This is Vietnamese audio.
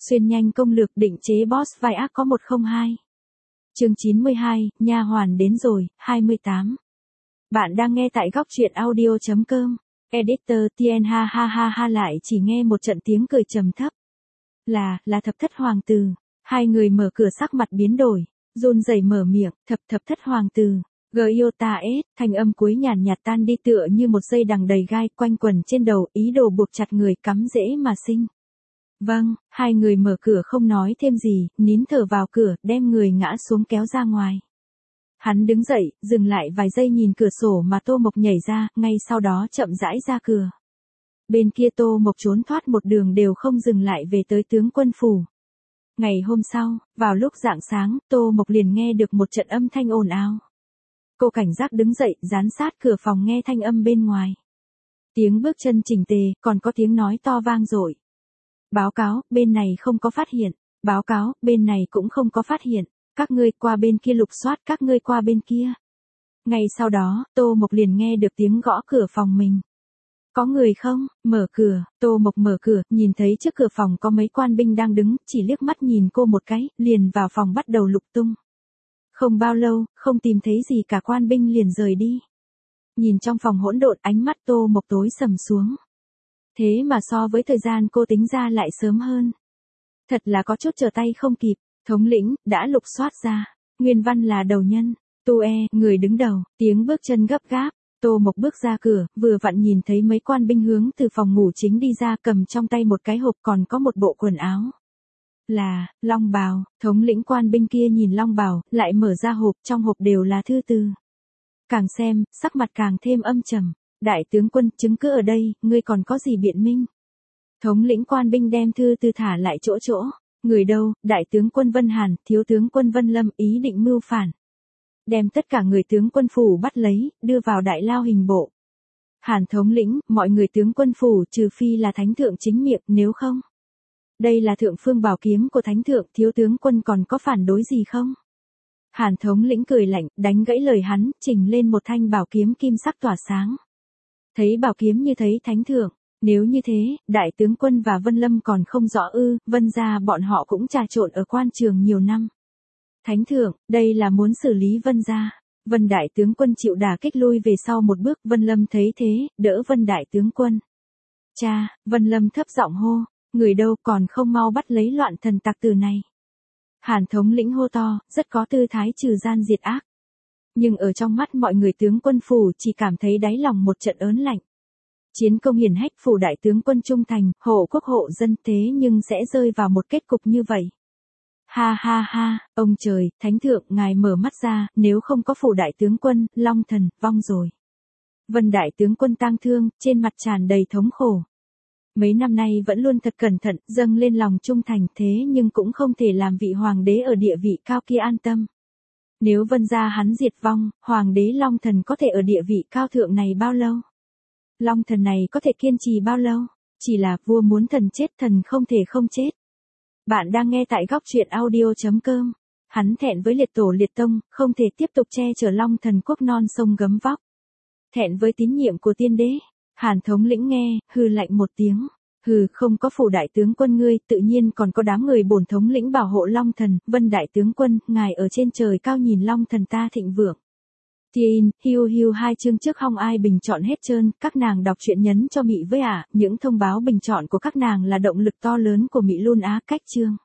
Xuyên nhanh công lược định chế boss vai ác có 102. Chương 92, nha hoàn đến rồi, 28. Bạn đang nghe tại góc truyện audio.com. Editor Tien ha ha ha ha lại chỉ nghe một trận tiếng cười trầm thấp. Là thập thất hoàng tử. Hai người mở cửa sắc mặt biến đổi, run rẩy mở miệng, thập thất hoàng tử. Giota S, thanh âm cuối nhàn nhạt tan đi tựa như một dây đằng đầy gai quanh quẩn trên đầu, ý đồ buộc chặt người cắm dễ mà sinh. Vâng, hai người mở cửa không nói thêm gì, nín thở vào cửa, đem người ngã xuống kéo ra ngoài. Hắn đứng dậy, dừng lại vài giây nhìn cửa sổ mà Tô Mộc nhảy ra, ngay sau đó chậm rãi ra cửa. Bên kia Tô Mộc trốn thoát một đường đều không dừng lại về tới tướng quân phủ. Ngày hôm sau, vào lúc rạng sáng, Tô Mộc liền nghe được một trận âm thanh ồn ào. Cô cảnh giác đứng dậy, dán sát cửa phòng nghe thanh âm bên ngoài. Tiếng bước chân chỉnh tề, còn có tiếng nói to vang dội. Báo cáo, bên này không có phát hiện. Báo cáo, bên này cũng không có phát hiện. Các ngươi qua bên kia lục soát, các ngươi qua bên kia. Ngay sau đó, Tô Mộc liền nghe được tiếng gõ cửa phòng mình. Có người không? Mở cửa. Tô Mộc mở cửa, nhìn thấy trước cửa phòng có mấy quan binh đang đứng, chỉ liếc mắt nhìn cô một cái, liền vào phòng bắt đầu lục tung. Không bao lâu, không tìm thấy gì cả, quan binh liền rời đi. Nhìn trong phòng hỗn độn, ánh mắt Tô Mộc tối sầm xuống. Thế mà so với thời gian cô tính ra lại sớm hơn. Thật là có chút trở tay không kịp. Thống lĩnh, đã lục soát ra. Nguyên văn là đầu nhân. Người đứng đầu, tiếng bước chân gấp gáp. Tô Mộc bước ra cửa, vừa vặn nhìn thấy mấy quan binh hướng từ phòng ngủ chính đi ra, cầm trong tay một cái hộp còn có một bộ quần áo. Là, long bào. Thống lĩnh quan binh kia nhìn long bào, lại mở ra hộp, trong hộp đều là thư từ. Càng xem, sắc mặt càng thêm âm trầm. Đại tướng quân, chứng cứ ở đây, ngươi còn có gì biện minh? Thống lĩnh quan binh đem thư từ thả lại chỗ. Người đâu? Đại tướng quân Vân Hàn, thiếu tướng quân Vân Lâm ý định mưu phản. Đem tất cả người tướng quân phủ bắt lấy, đưa vào đại lao hình bộ. Hàn thống lĩnh, mọi người tướng quân phủ trừ phi là thánh thượng chính miệng, nếu không. Đây là thượng phương bảo kiếm của thánh thượng, thiếu tướng quân còn có phản đối gì không? Hàn thống lĩnh cười lạnh, đánh gãy lời hắn, chỉnh lên một thanh bảo kiếm kim sắc tỏa sáng. Thấy bảo kiếm như thấy thánh thượng. Nếu như thế, đại tướng quân và Vân Lâm còn không rõ ư, Vân gia bọn họ cũng trà trộn ở quan trường nhiều năm. Thánh thượng, đây là muốn xử lý Vân gia. Vân đại tướng quân chịu đả kích lui về sau một bước, Vân Lâm thấy thế, đỡ Vân đại tướng quân. Cha, Vân Lâm thấp giọng hô, người đâu còn không mau bắt lấy loạn thần tặc tử này. Hàn thống lĩnh hô to, rất có tư thái trừ gian diệt ác. Nhưng ở trong mắt mọi người tướng quân phủ chỉ cảm thấy đáy lòng một trận ớn lạnh. Chiến công hiển hách, phủ đại tướng quân trung thành, hộ quốc hộ dân, thế nhưng sẽ rơi vào một kết cục như vậy. Ha ha ha, ông trời, thánh thượng, ngài mở mắt ra, nếu không có phủ đại tướng quân, long thần, vong rồi. Vân đại tướng quân tang thương, trên mặt tràn đầy thống khổ. Mấy năm nay vẫn luôn thật cẩn thận, dâng lên lòng trung thành, thế nhưng cũng không thể làm vị hoàng đế ở địa vị cao kia an tâm. Nếu Vân gia hắn diệt vong, hoàng đế long thần có thể ở địa vị cao thượng này bao lâu? Long thần này có thể kiên trì bao lâu? Chỉ là vua muốn thần chết, thần không thể không chết. Bạn đang nghe tại góc truyện audio.com. Hắn thẹn với liệt tổ liệt tông, không thể tiếp tục che chở long thần quốc non sông gấm vóc. Thẹn với tín nhiệm của tiên đế. Hàn thống lĩnh nghe, hừ lạnh một tiếng. Hừ, không có phủ đại tướng quân ngươi, tự nhiên còn có đám người bổn thống lĩnh bảo hộ long thần. Vân đại tướng quân, ngài ở trên trời cao nhìn long thần ta thịnh vượng. Tin, hiu 2 chương trước không ai bình chọn hết trơn, các nàng đọc truyện nhấn cho Mị với những thông báo bình chọn của các nàng là động lực to lớn của Mị luôn á, cách chương.